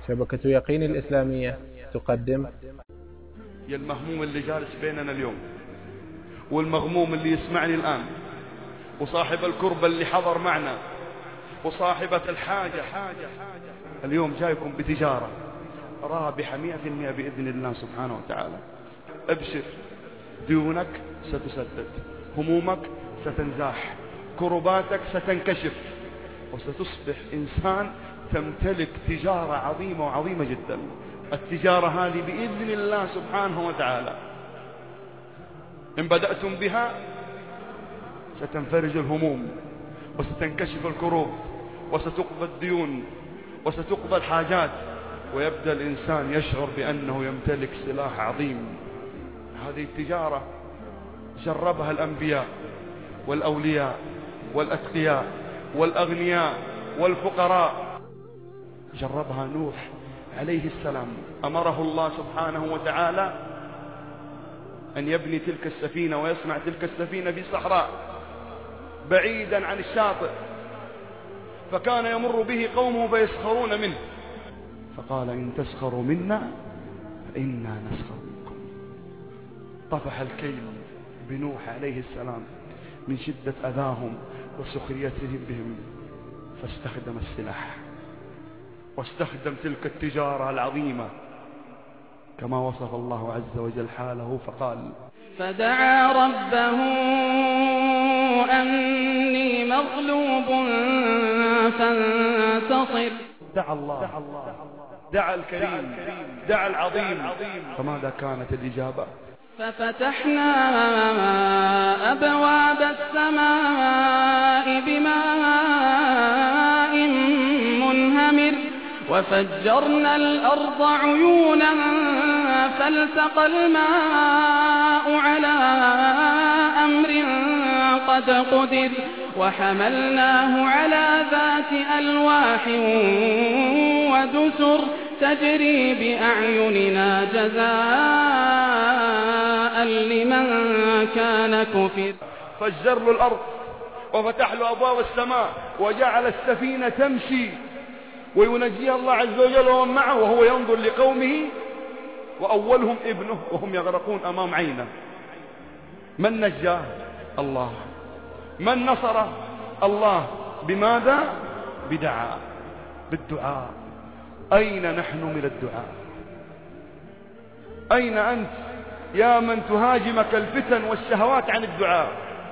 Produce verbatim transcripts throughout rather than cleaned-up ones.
شبكة يقين الإسلامية تقدم. يا المهموم اللي جالس بيننا اليوم، والمغموم اللي يسمعني الآن، وصاحب الكربة اللي حضر معنا، وصاحبة الحاجة، اليوم جايكم بتجارة رابحة مئة في المئة بإذن الله سبحانه وتعالى. ابشر، ديونك ستسدد، همومك ستنزاح، كرباتك ستنكشف، وستصبح إنسان تمتلك تجارة عظيمة وعظيمة جدا. التجارة هذه بإذن الله سبحانه وتعالى إن بدأتم بها ستنفرج الهموم، وستنكشف الكروب، وستقضى الديون، وستقضى الحاجات، ويبدأ الإنسان يشعر بأنه يمتلك سلاح عظيم. هذه التجارة جربها الأنبياء والأولياء والأتقياء والأغنياء والفقراء. جربها نوح عليه السلام، أمره الله سبحانه وتعالى أن يبني تلك السفينة ويصنع تلك السفينة في صحراء بعيدا عن الشاطئ، فكان يمر به قومه فيسخرون منه، فقال إن تسخروا منا فإنا نسخر منكم. طفح الكيل بنوح عليه السلام من شدة أذاهم وسخريتهم بهم، فاستخدم السلاح واستخدم تلك التجارة العظيمة كما وصف الله عز وجل حاله، فقال فدعا ربه أني مغلوب فانتصر. دعا الله، دعا الكريم، دعا العظيم، فماذا كانت الإجابة؟ ففتحنا أبواب السماء بماء منهمر وفجرنا الأرض عيونا فالتقى الماء على أمر قد قدر وحملناه على ذات ألواح ودسر تجري بأعيننا جزاء لمن كان كفر. فجر له الأرض وفتح له أبواب السماء وجعل السفينة تمشي وينجيها الله عز وجل ومن معه، وهو ينظر لقومه وأولهم ابنه وهم يغرقون أمام عينه. من نجاه؟ الله. من نصره؟ الله. بماذا؟ بدعاء، بالدعاء. أين نحن من الدعاء؟ أين أنت يا من تهاجمك الفتن والشهوات عن الدعاء؟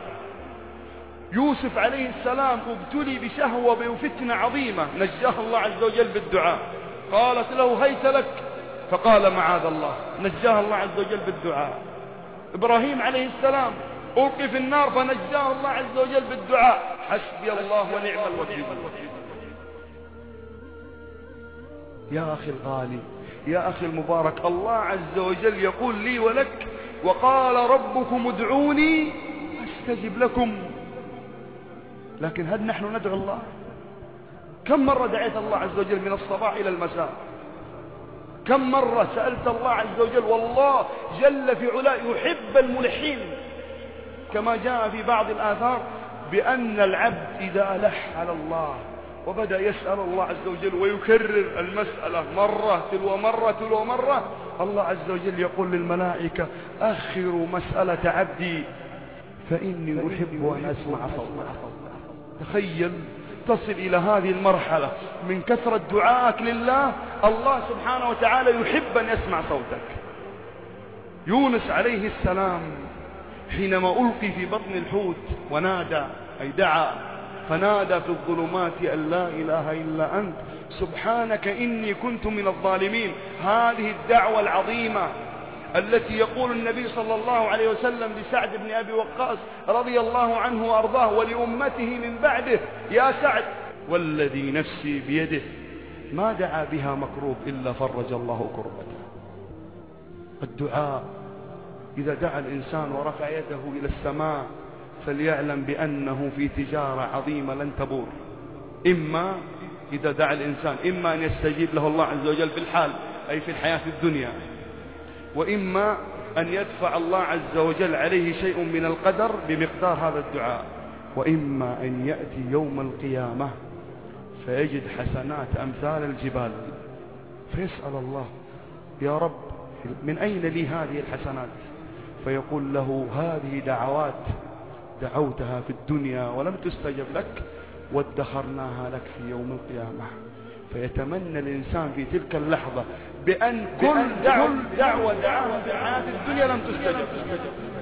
يوسف عليه السلام ابتلي بشهوة وفتنة عظيمة، نجاه الله عز وجل بالدعاء. قالت له هيت لك، فقال معاذ الله، نجاه الله عز وجل بالدعاء. إبراهيم عليه السلام ألقي في النار فنجاه الله عز وجل بالدعاء. حسبي الله ونعم الوكيل. يا أخي الغالي، يا أخي المبارك، الله عز وجل يقول لي ولك وقال ربكم ادعوني أستجب لكم. لكن هل نحن ندعو الله؟ كم مرة دعيت الله عز وجل من الصباح إلى المساء؟ كم مرة سألت الله عز وجل؟ والله جل في علاه يحب الملحين، كما جاء في بعض الآثار بأن العبد إذا ألح على الله وبدأ يسأل الله عز وجل ويكرر المسألة مرة تلو مرة تلو مرة، الله عز وجل يقول للملائكة أخروا مسألة عبدي فإني أحب أن أسمع صوته. تخيل تصل إلى هذه المرحلة من كثرة دعائك لله، الله سبحانه وتعالى يحب أن يسمع صوتك. يونس عليه السلام حينما ألقي في بطن الحوت ونادى أي دعا، فنادى في الظلمات أن لا إله إلا أنت سبحانك إني كنت من الظالمين. هذه الدعوة العظيمة التي يقول النبي صلى الله عليه وسلم لسعد بن أبي وقاص رضي الله عنه وأرضاه ولأمته من بعده: يا سعد والذي نفسي بيده ما دعا بها مكروب إلا فرج الله كربته. الدعاء إذا دعا الإنسان ورفع يده إلى السماء فليعلم بأنه في تجارة عظيمة لن تبور. إما إذا دعا الإنسان إما أن يستجيب له الله عز وجل في الحال أي في الحياة الدنيا، وإما أن يدفع الله عز وجل عليه شيء من القدر بمقدار هذا الدعاء، وإما أن يأتي يوم القيامة فيجد حسنات أمثال الجبال فيسأل الله يا رب من أين لي هذه الحسنات؟ فيقول له هذه دعوات دعوتها في الدنيا ولم تستجب لك وادخرناها لك في يوم القيامة. فيتمنى الإنسان في تلك اللحظة بأن كل دعوة دعوة دعاها في الحياة الدنيا لم تستجب